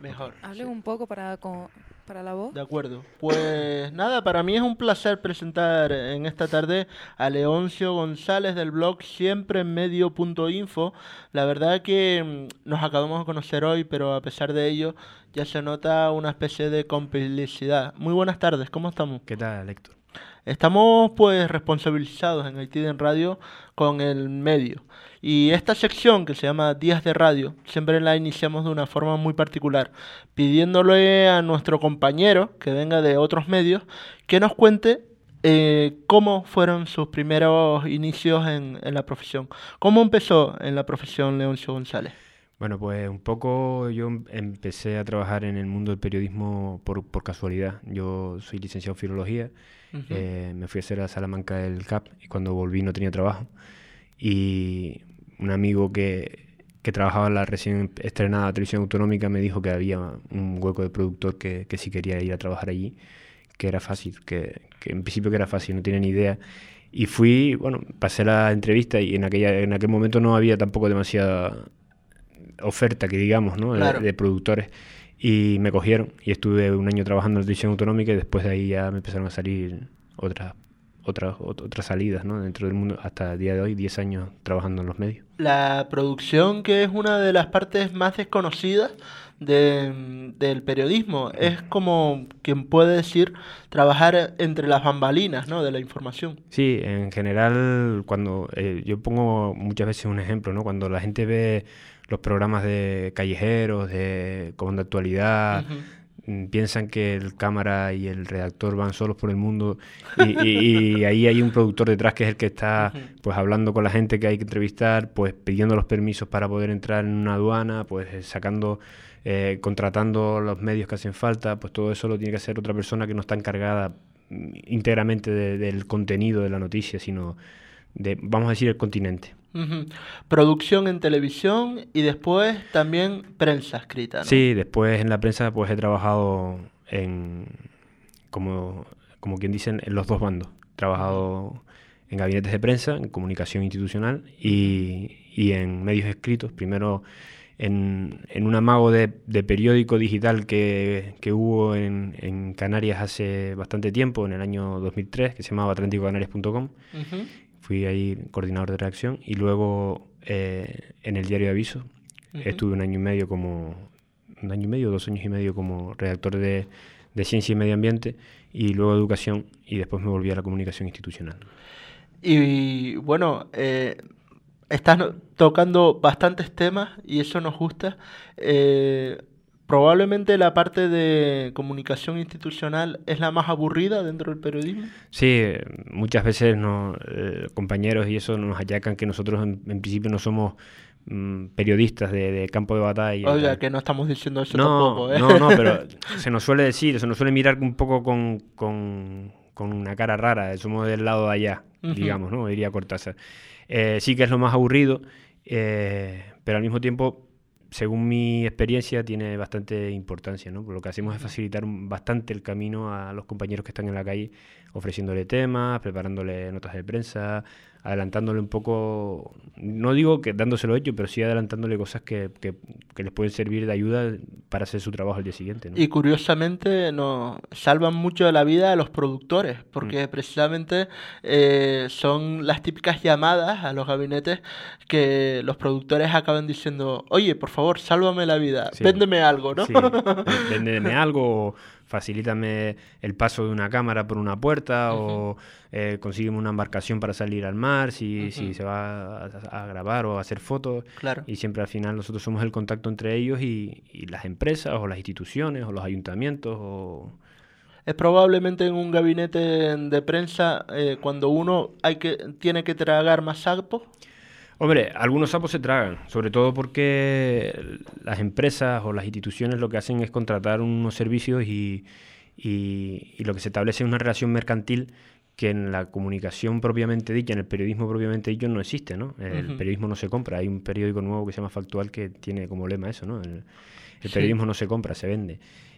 Mejor. Hable Sí. un poco para la voz. De acuerdo. Pues nada, para mí es un placer presentar en esta tarde a Leoncio González del blog siempreenmedio.info. La verdad que nos acabamos de conocer hoy, pero a pesar de ello ya se nota una especie de complicidad. Muy buenas tardes, ¿cómo estamos? ¿Qué tal, Héctor? Estamos pues responsabilizados en Haití en Radio con el medio. Y esta sección que se llama Días de Radio, siempre la iniciamos de una forma muy particular, pidiéndole a nuestro compañero que venga de otros medios que nos cuente cómo fueron sus primeros inicios en la profesión. ¿Cómo empezó en la profesión Leoncio González? Bueno, pues un poco yo empecé a trabajar en el mundo del periodismo por casualidad. Yo soy licenciado en filología, Ujú. me fui a hacer a Salamanca el CAP y cuando volví no tenía trabajo. Y un amigo que trabajaba en la recién estrenada televisión autonómica me dijo que había un hueco de productor que sí quería ir a trabajar allí, que era fácil, que en principio que era fácil, no tenía ni idea. Y fui, bueno, pasé la entrevista y en aquel momento no había tampoco demasiada oferta, que digamos, ¿no? Claro. De productores. Y me cogieron y estuve un año trabajando en la televisión autonómica y después de ahí ya me empezaron a salir otras salidas, ¿no? Dentro del mundo, hasta el día de hoy, 10 años trabajando en los medios. La producción, que es una de las partes más desconocidas del periodismo, es como quien puede decir trabajar entre las bambalinas, ¿no? De la información. Sí, en general, cuando yo pongo muchas veces un ejemplo, ¿no? Cuando la gente ve los programas de callejeros, de Comando de Actualidad, piensan que el cámara y el redactor van solos por el mundo y ahí hay un productor detrás que es el que está pues hablando con la gente que hay que entrevistar, pues pidiendo los permisos para poder entrar en una aduana, pues contratando los medios que hacen falta, pues todo eso lo tiene que hacer otra persona que no está encargada íntegramente del contenido de la noticia, sino de, vamos a decir, el continente. Ujú. Producción en televisión y después también prensa escrita, ¿no? Sí, después en la prensa pues he trabajado como quien dicen, en los dos bandos. He trabajado en gabinetes de prensa, en comunicación institucional y en medios escritos. Primero en un amago de periódico digital que hubo en Canarias hace bastante tiempo, en el año 2003, que se llamaba atlanticocanarias.com. Ujú. Fui ahí coordinador de redacción y luego en el diario de Aviso estuve un año y medio, 2 años y medio como redactor de Ciencia y Medio Ambiente y luego Educación y después me volví a la comunicación institucional. Y bueno, estás tocando bastantes temas y eso nos gusta. Probablemente la parte de comunicación institucional es la más aburrida dentro del periodismo. Sí, muchas veces compañeros y eso nos achacan que nosotros en principio no somos periodistas de campo de batalla. Oiga, que no estamos diciendo eso No, tampoco, ¿eh? no, pero se nos suele decir, se nos suele mirar un poco con una cara rara, somos del lado de allá, digamos, ¿no? Diría Cortázar. Sí que es lo más aburrido, pero al mismo tiempo, según mi experiencia, tiene bastante importancia, ¿no? Por lo que hacemos es facilitar bastante el camino a los compañeros que están en la calle, ofreciéndole temas, preparándole notas de prensa, adelantándole un poco, no digo que dándoselo hecho, pero sí adelantándole cosas que les pueden servir de ayuda para hacer su trabajo al día siguiente, ¿no? Y curiosamente nos salvan mucho de la vida a los productores, porque precisamente son las típicas llamadas a los gabinetes que los productores acaban diciendo, oye, por favor, sálvame la vida, Sí. véndeme algo, ¿no? Sí, véndeme algo, o facilítame el paso de una cámara por una puerta, o consígueme una embarcación para salir al mar si se va a grabar o a hacer fotos. Claro. Y siempre al final nosotros somos el contacto entre ellos y las empresas o las instituciones o los ayuntamientos o... Es probablemente en un gabinete de prensa cuando uno tiene que tragar más sapos. Hombre, algunos sapos se tragan, sobre todo porque las empresas o las instituciones lo que hacen es contratar unos servicios y lo que se establece es una relación mercantil que en la comunicación propiamente dicha, en el periodismo propiamente dicho, no existe, ¿no? El periodismo no se compra. Hay un periódico nuevo que se llama Factual que tiene como lema eso, ¿no? El periodismo no se compra, se vende.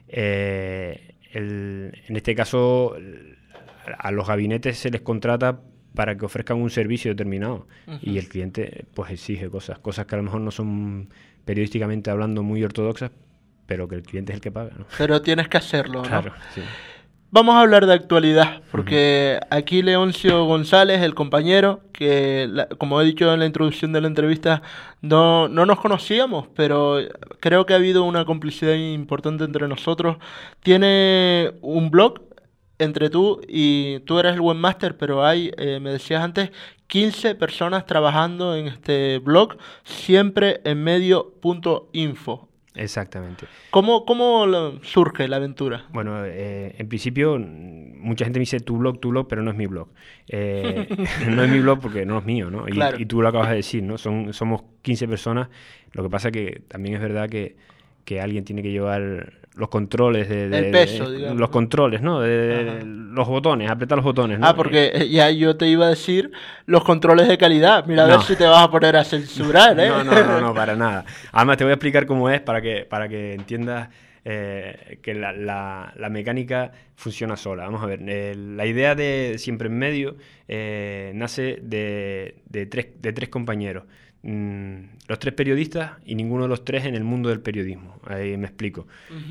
En este caso, a los gabinetes se les contrata para que ofrezcan un servicio determinado y el cliente pues exige cosas que a lo mejor no son periodísticamente hablando muy ortodoxas, pero que el cliente es el que paga, ¿no? Pero tienes que hacerlo, ¿no? Claro, sí. Vamos a hablar de actualidad, porque aquí Leoncio González, el compañero, que como he dicho en la introducción de la entrevista, no nos conocíamos, pero creo que ha habido una complicidad importante entre nosotros. Tiene un blog entre tú y tú eres el webmaster, pero hay, me decías antes, 15 personas trabajando en este blog, siempre en medio.info. Exactamente. ¿Cómo surge la aventura? Bueno, en principio mucha gente me dice tu blog, pero no es mi blog. No es mi blog porque no es mío, ¿no? Claro. Y tú lo acabas de decir, ¿no? Somos 15 personas. Lo que pasa que también es verdad que alguien tiene que llevar los controles el peso, digamos. los controles, ¿no? Los botones, apretar los botones, ¿no? Porque ya yo te iba a decir los controles de calidad. Mira, a ver si te vas a poner a censurar, ¿eh? No, para nada. Además te voy a explicar cómo es para que entiendas que la mecánica funciona sola. Vamos a ver, la idea de Siempre en Medio nace de tres compañeros. Los tres periodistas y ninguno de los tres en el mundo del periodismo. Ahí me explico.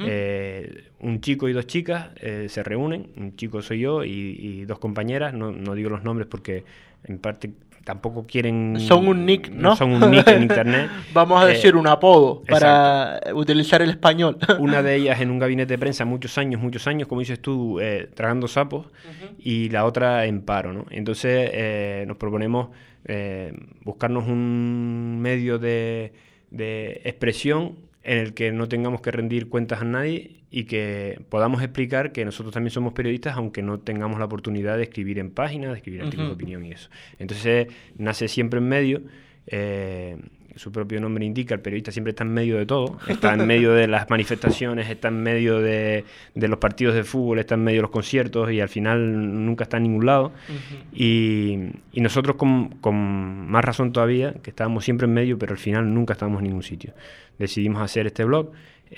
Un chico y dos chicas se reúnen. Un chico soy yo y dos compañeras. No digo los nombres porque en parte tampoco quieren... Son un nick, ¿no? Son un nick en internet. Vamos a decir un apodo para utilizar el español. Una de ellas en un gabinete de prensa muchos años, como dices tú, tragando sapos, y la otra en paro, ¿no? Entonces nos proponemos buscarnos un medio de expresión en el que no tengamos que rendir cuentas a nadie y que podamos explicar que nosotros también somos periodistas, aunque no tengamos la oportunidad de escribir en páginas, de escribir artículos de opinión y eso. Entonces nace Siempre en Medio. Su propio nombre indica, el periodista siempre está en medio de todo, está en medio de las manifestaciones, está en medio de los partidos de fútbol, está en medio de los conciertos y al final nunca está en ningún lado. Y nosotros con más razón todavía, que estábamos siempre en medio, pero al final nunca estábamos en ningún sitio. Decidimos hacer este blog,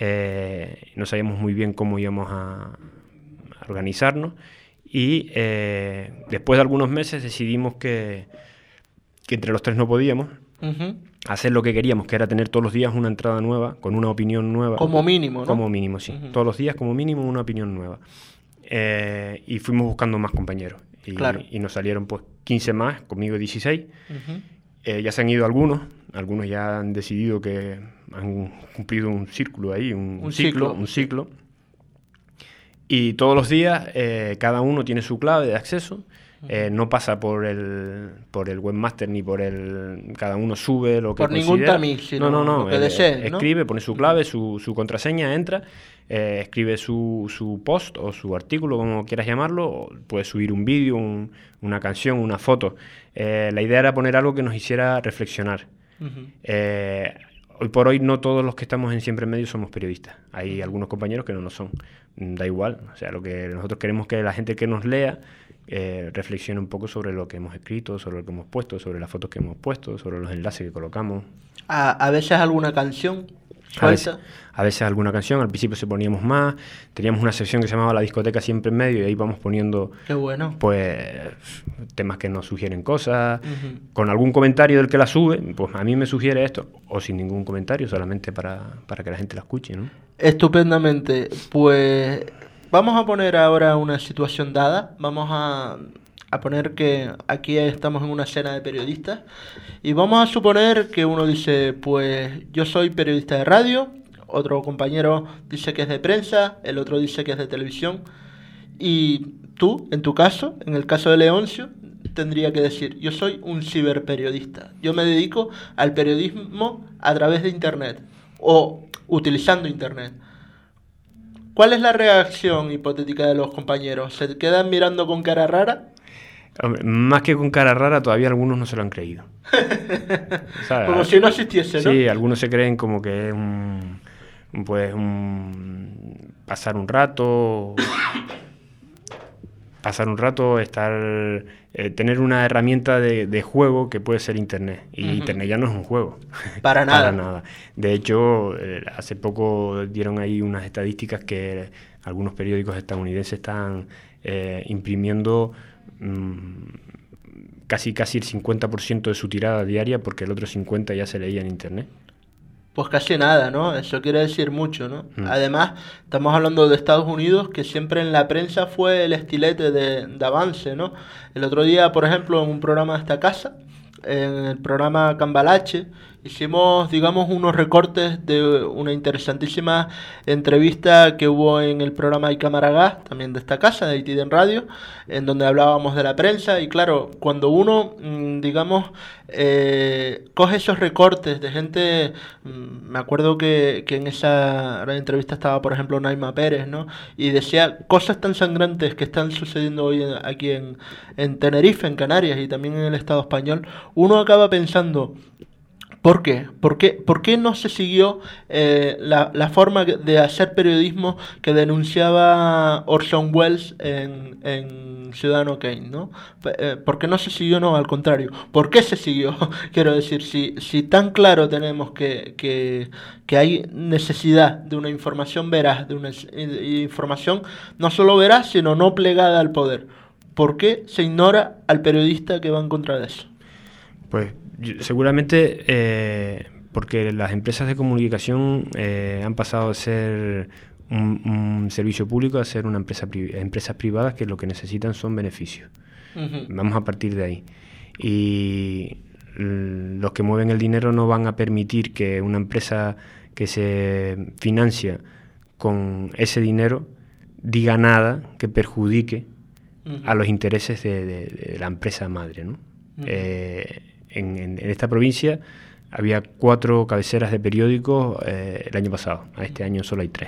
no sabíamos muy bien cómo íbamos a organizarnos y después de algunos meses decidimos que entre los tres no podíamos hacer lo que queríamos, que era tener todos los días una entrada nueva, con una opinión nueva. Como mínimo, ¿no? Como mínimo, sí. Todos los días, como mínimo, una opinión nueva. Y fuimos buscando más compañeros. Y nos salieron pues 15 más, conmigo 16. Ya se han ido algunos ya han decidido que han cumplido un círculo ahí, un ciclo. Y todos los días cada uno tiene su clave de acceso. No pasa por el webmaster ni por cada uno sube lo que por considera. ningún tamiz, sino no, lo que desee, ¿no? Escribe, pone su clave, su contraseña, entra, escribe su post o su artículo, como quieras llamarlo, puede subir un vídeo, una canción, una foto. La idea era poner algo que nos hiciera reflexionar. Hoy por hoy no todos los que estamos en Siempre en Medio somos periodistas. Hay algunos compañeros que no lo son. Da igual. O sea, lo que nosotros queremos es que la gente que nos lea reflexione un poco sobre lo que hemos escrito, sobre lo que hemos puesto, sobre las fotos que hemos puesto, sobre los enlaces que colocamos. ¿A veces alguna canción suelta? A veces alguna canción. Al principio se poníamos más. Teníamos una sección que se llamaba La Discoteca Siempre en Medio y ahí vamos poniendo pues temas que nos sugieren cosas. Con algún comentario del que la sube, pues a mí me sugiere esto. O sin ningún comentario, solamente para que la gente la escuche, ¿no? Estupendamente. Pues vamos a poner ahora una situación dada. Vamos a poner que aquí estamos en una cena de periodistas y vamos a suponer que uno dice, pues yo soy periodista de radio, otro compañero dice que es de prensa, el otro dice que es de televisión y tú, en tu caso, en el caso de Leoncio, tendría que decir, yo soy un ciberperiodista, yo me dedico al periodismo a través de internet o utilizando internet. ¿Cuál es la reacción hipotética de los compañeros? ¿Se quedan mirando con cara rara? Más que con cara rara, todavía algunos no se lo han creído. ¿Sabes? Como si no existiese, ¿no? Sí, algunos se creen como que es pasar un rato, tener una herramienta de juego que puede ser Internet. Y Internet ya no es un juego. Para nada. Para nada. De hecho, hace poco dieron ahí unas estadísticas que algunos periódicos estadounidenses están imprimiendo casi el 50% de su tirada diaria porque el otro 50% ya se leía en Internet. Pues casi nada, ¿no? Eso quiere decir mucho, ¿no? Además, estamos hablando de Estados Unidos, que siempre en la prensa fue el estilete de avance, ¿no? El otro día, por ejemplo, en un programa de esta casa, en el programa Cambalache, hicimos, digamos, unos recortes de una interesantísima entrevista que hubo en el programa Hay Cámara Gas, también de esta casa, de ITV en Radio, en donde hablábamos de la prensa. Y claro, cuando uno, digamos, coge esos recortes de gente, me acuerdo que en esa entrevista estaba, por ejemplo, Naima Pérez, ¿no? Y decía cosas tan sangrantes que están sucediendo hoy aquí en Tenerife, en Canarias y también en el Estado español. Uno acaba pensando, ¿por qué? ¿Por qué no se siguió la forma de hacer periodismo que denunciaba Orson Welles en Ciudadano Kane, ¿no? ¿Por qué no se siguió? No, al contrario. ¿Por qué se siguió? Quiero decir, si tan claro tenemos que hay necesidad de una información veraz, de una información no solo veraz, sino no plegada al poder, ¿por qué se ignora al periodista que va en contra de eso? Pues seguramente porque las empresas de comunicación han pasado de ser un servicio público a ser empresas privadas que lo que necesitan son beneficios. Vamos a partir de ahí. Y los que mueven el dinero no van a permitir que una empresa que se financia con ese dinero diga nada que perjudique a los intereses de la empresa madre, ¿no? En esta provincia había 4 cabeceras de periódicos el año pasado. A este año solo hay 3.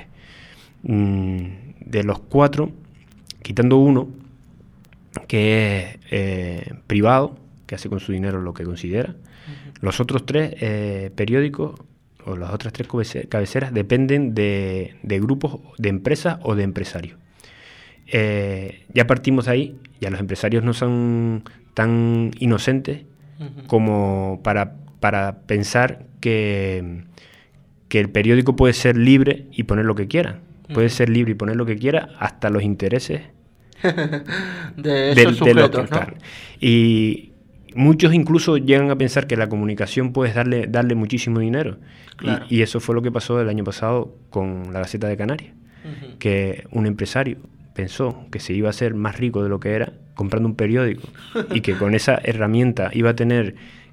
De los 4, quitando uno, que es privado, que hace con su dinero lo que considera, los otros 3 periódicos, o las otras 3 cabeceras, dependen de grupos de empresas o de empresarios. Ya partimos de ahí, ya los empresarios no son tan inocentes como para pensar que el periódico puede ser libre y poner lo que quiera. Puede ser libre y poner lo que quiera hasta los intereses de esos sujetos, ¿no? Claro. Y muchos incluso llegan a pensar que la comunicación puedes darle muchísimo dinero. Claro. Y eso fue lo que pasó el año pasado con la Gaceta de Canarias, que un empresario pensó que se iba a hacer más rico de lo que era comprando un periódico y que con esa herramienta iba a tener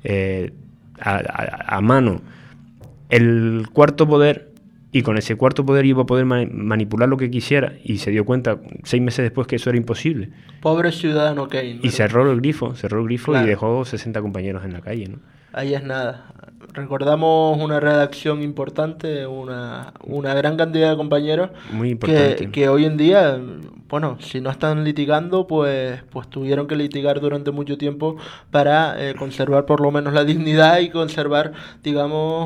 a mano el cuarto poder, y con ese cuarto poder iba a poder manipular lo que quisiera, y se dio cuenta 6 meses después que eso era imposible. Pobre Ciudadano Kane. Y cerró el grifo claro. Y dejó 60 compañeros en la calle, ¿no? Ahí es nada. Recordamos una redacción importante, una gran cantidad de compañeros muy importante, que hoy en día, bueno, si no están litigando, pues tuvieron que litigar durante mucho tiempo para conservar por lo menos la dignidad y conservar, digamos,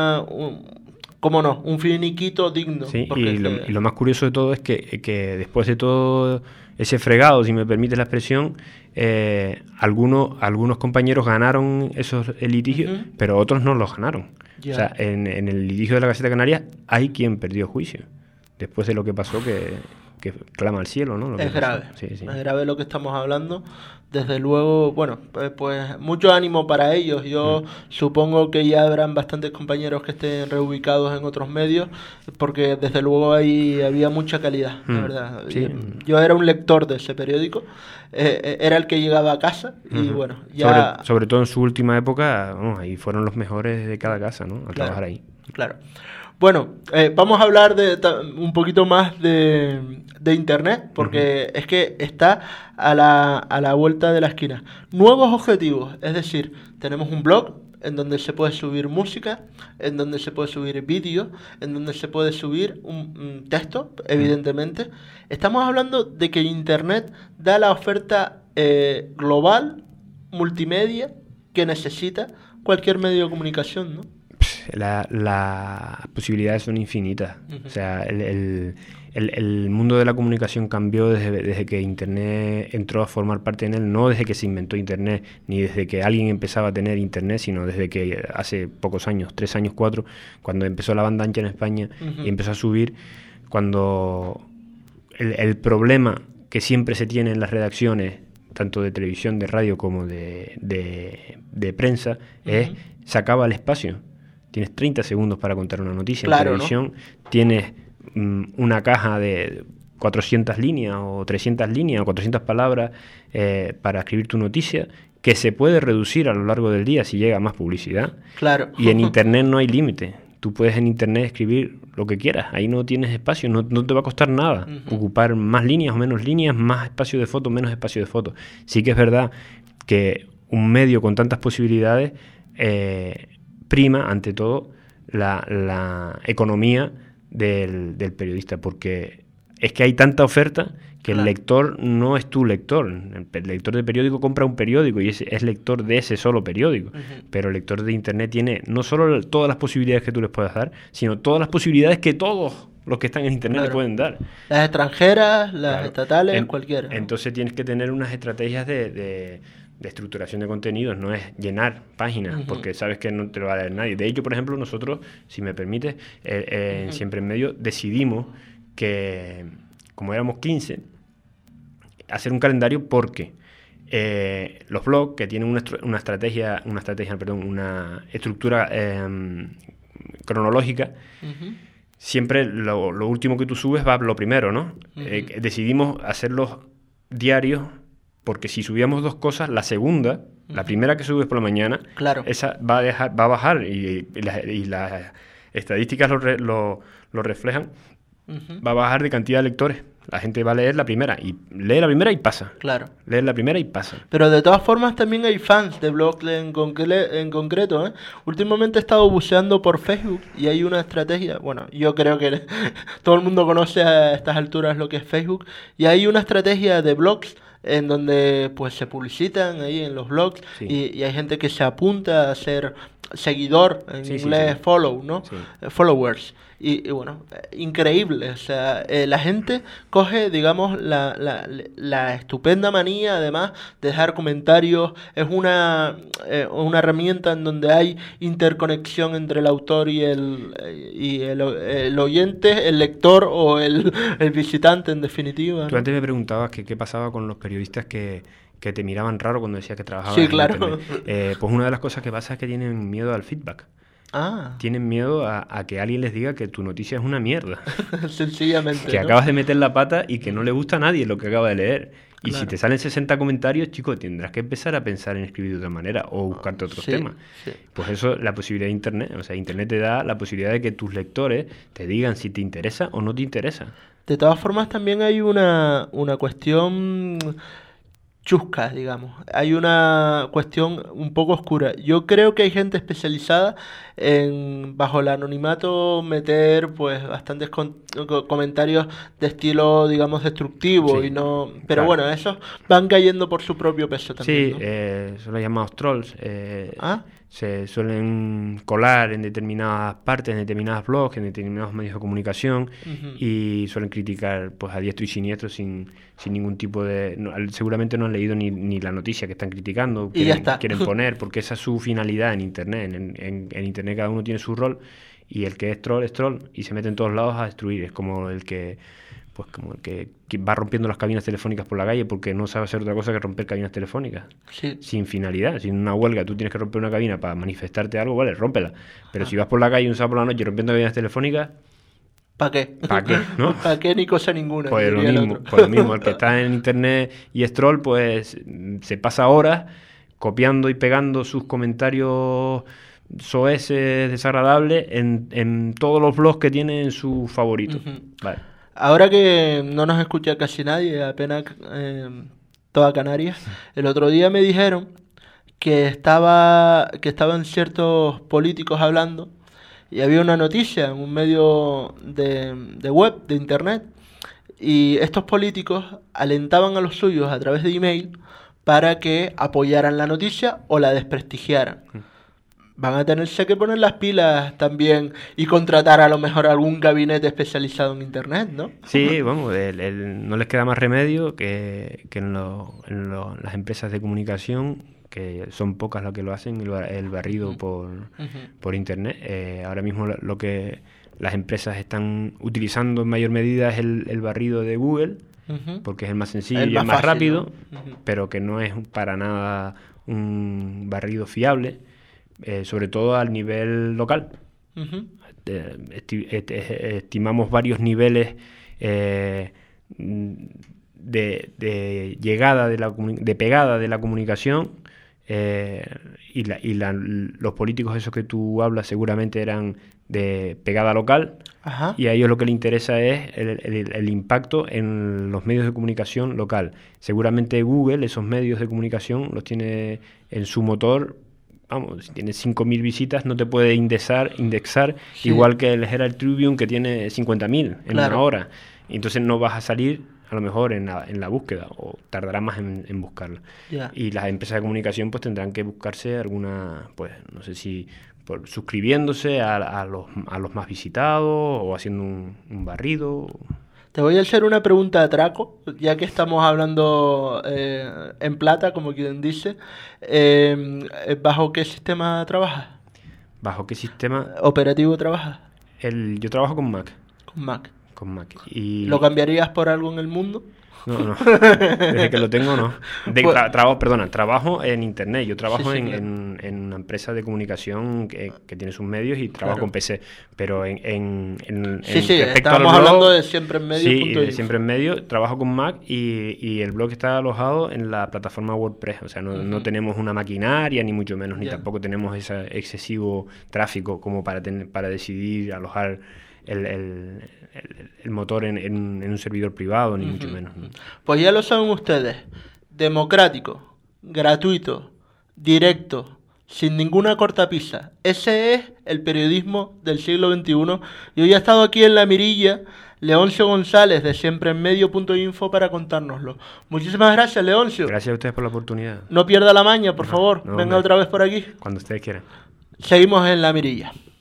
un finiquito digno. Sí, y lo más curioso de todo es que después de todo ese fregado, si me permite la expresión, algunos compañeros ganaron esos litigios, pero otros no los ganaron. O sea, en el litigio de la Gaceta de Canarias hay quien perdió juicio, después de lo que pasó, que clama al cielo, ¿no? Es grave, sí. Es grave lo que estamos hablando. Desde luego, bueno, pues mucho ánimo para ellos. Yo supongo que ya habrán bastantes compañeros que estén reubicados en otros medios, porque desde luego ahí había mucha calidad, la verdad. Sí. Yo era un lector de ese periódico, era el que llegaba a casa y bueno, ya... Sobre todo en su última época, ahí fueron los mejores de cada casa, ¿no? A trabajar ahí. Claro. Bueno, vamos a hablar un poquito más de Internet, porque es que está a la vuelta de la esquina. Nuevos objetivos, es decir, tenemos un blog en donde se puede subir música, en donde se puede subir vídeo, en donde se puede subir un texto, evidentemente. Estamos hablando de que Internet da la oferta global, multimedia, que necesita cualquier medio de comunicación, ¿no? Las posibilidades son infinitas. O sea, el mundo de la comunicación cambió desde que Internet entró a formar parte en él, no desde que se inventó Internet, ni desde que alguien empezaba a tener Internet, sino desde que hace pocos años, 3 años, 4, cuando empezó la banda ancha en España y empezó a subir, cuando el problema que siempre se tiene en las redacciones, tanto de televisión, de radio como de prensa, es se acaba el espacio. tienes 30 segundos para contar una noticia. Claro, en televisión, ¿no? Tienes una caja de 400 líneas o 300 líneas o 400 palabras para escribir tu noticia, que se puede reducir a lo largo del día si llega más publicidad. Claro. Y en Internet no hay límite. Tú puedes en Internet escribir lo que quieras. Ahí no tienes espacio, no te va a costar nada. Ocupar más líneas o menos líneas, más espacio de foto, menos espacio de foto. Sí que es verdad que un medio con tantas posibilidades prima, ante todo, la economía del periodista, porque es que hay tanta oferta que el lector no es tu lector. El lector de periódico compra un periódico y es lector de ese solo periódico. Pero el lector de Internet tiene no solo todas las posibilidades que tú les puedas dar, sino todas las posibilidades que todos los que están en Internet le pueden dar. Las extranjeras, las estatales, cualquiera. Entonces tienes que tener unas estrategias de estructuración de contenidos, no es llenar páginas, porque sabes que no te lo va a leer nadie. De hecho, por ejemplo, nosotros, si me permites, Siempre en Medio, decidimos que, como éramos 15, hacer un calendario porque los blogs, que tienen una estructura cronológica, siempre lo último que tú subes va lo primero, ¿no? Decidimos hacerlos diarios, porque si subíamos 2 cosas, la segunda, la primera que subes por la mañana, esa va a bajar, y las estadísticas lo reflejan, va a bajar de cantidad de lectores. La gente va a leer la primera, y lee la primera y pasa. Claro. Lee la primera y pasa. Pero de todas formas también hay fans de blogs en concreto, ¿eh? Últimamente he estado buceando por Facebook y hay una estrategia, bueno, yo creo que todo el mundo conoce a estas alturas lo que es Facebook, y hay una estrategia de blogs en donde pues se publicitan ahí en los blogs, y hay gente que se apunta a ser seguidor, en inglés follow, ¿no? Followers. Y bueno, increíble, o sea, la gente coge, digamos, la estupenda manía, además, de dejar comentarios. Es una herramienta en donde hay interconexión entre el autor y el oyente, el lector o el visitante, en definitiva, ¿no? Tú antes me preguntabas qué pasaba con los periodistas que te miraban raro cuando decías que trabajabas en Internet. Claro. Pues una de las cosas que pasa es que tienen miedo al feedback. Tienen miedo a que alguien les diga que tu noticia es una mierda. Sencillamente, que acabas de meter la pata y que no le gusta a nadie lo que acaba de leer. Y si te salen 60 comentarios, chico, tendrás que empezar a pensar en escribir de otra manera o buscarte otros temas. Pues eso, la posibilidad de Internet. O sea, Internet te da la posibilidad de que tus lectores te digan si te interesa o no te interesa. De todas formas, también hay una cuestión chusca, digamos. Hay una cuestión un poco oscura. Yo creo que hay gente especializada en, bajo el anonimato, meter pues bastantes comentarios de estilo, digamos, destructivo, y no. Pero bueno, esos van cayendo por su propio peso también, ¿no? Son los llamados trolls. Se suelen colar en determinadas partes, en determinados blogs, en determinados medios de comunicación, y suelen criticar pues a diestro y siniestro sin ningún tipo de... seguramente no han leído ni la noticia que están criticando, quieren poner, porque esa es su finalidad en Internet. En Internet cada uno tiene su rol, y el que es troll, y se mete en todos lados a destruir. Es como el que va rompiendo las cabinas telefónicas por la calle porque no sabe hacer otra cosa que romper cabinas telefónicas. Sin finalidad. Sin una huelga, tú tienes que romper una cabina para manifestarte algo, vale, rómpela. Pero si vas por la calle un sábado por la noche rompiendo cabinas telefónicas, ¿para qué? ¿Para qué? ¿No? ¿Para qué ni cosa ninguna? Pues lo mismo. El que está en Internet y es troll, pues se pasa horas copiando y pegando sus comentarios soeces, desagradables, en todos los blogs que tiene en su favorito. Vale. Ahora que no nos escucha casi nadie, apenas toda Canarias, el otro día me dijeron que estaban ciertos políticos hablando, y había una noticia en un medio de web, de internet, y estos políticos alentaban a los suyos a través de email para que apoyaran la noticia o la desprestigiaran. Van a tenerse que poner las pilas también y contratar a lo mejor algún gabinete especializado en Internet, ¿no? Sí, vamos, no les queda más remedio que en las empresas de comunicación, que son pocas las que lo hacen, el barrido por Internet. Ahora mismo lo que las empresas están utilizando en mayor medida es el barrido de Google, porque es el más sencillo y el más rápido, pero que no es para nada un barrido fiable. Sobre todo al nivel local. Ujú. Estimamos varios niveles de llegada de pegada de la comunicación, los políticos esos que tú hablas seguramente eran de pegada local. Ajá. Y a ellos lo que les interesa es el impacto en los medios de comunicación local. Seguramente Google esos medios de comunicación los tiene en su motor. Vamos, si tiene 5.000 visitas no te puede indexar Sí. igual que el Herald Tribune, que tiene 50.000 en Claro. una hora. Y entonces no vas a salir a lo mejor en la búsqueda, o tardará más en buscarla. Ya. Y las empresas de comunicación pues tendrán que buscarse alguna, pues no sé si suscribiéndose a los más visitados o haciendo un barrido. Te voy a hacer una pregunta de atraco, ya que estamos hablando en plata, como quien dice. ¿Bajo qué sistema trabajas? ¿Bajo qué sistema? ¿Operativo trabajas? Yo trabajo con Mac. Con Mac. Con Mac. Y ¿Lo cambiarías por algo en el mundo? no. Desde que lo tengo, no. Pues- Trabajo en Internet. Yo trabajo Sí, en, claro. en una empresa de comunicación que tiene sus medios y trabajo Claro. con PC. Pero en Sí, respecto al estábamos blog, hablando de siempre en medio. sí, de siempre en medio. Trabajo con Mac y el blog está alojado en la plataforma WordPress. O sea, no tenemos una maquinaria, ni mucho menos, ni Ya. tampoco tenemos ese excesivo tráfico como para decidir alojar el motor en un servidor privado, ni mucho menos, ¿no? Pues ya lo saben ustedes. Democrático, gratuito, directo, sin ninguna cortapisa. Ese es el periodismo del siglo XXI. Y hoy ha estado aquí en La Mirilla Leoncio González de siempreenmedio.info para contárnoslo. Muchísimas gracias, Leoncio. Gracias a ustedes por la oportunidad. No pierda la maña, por favor. no, Venga hombre. otra vez por aquí. Cuando ustedes quieran. Seguimos en La Mirilla.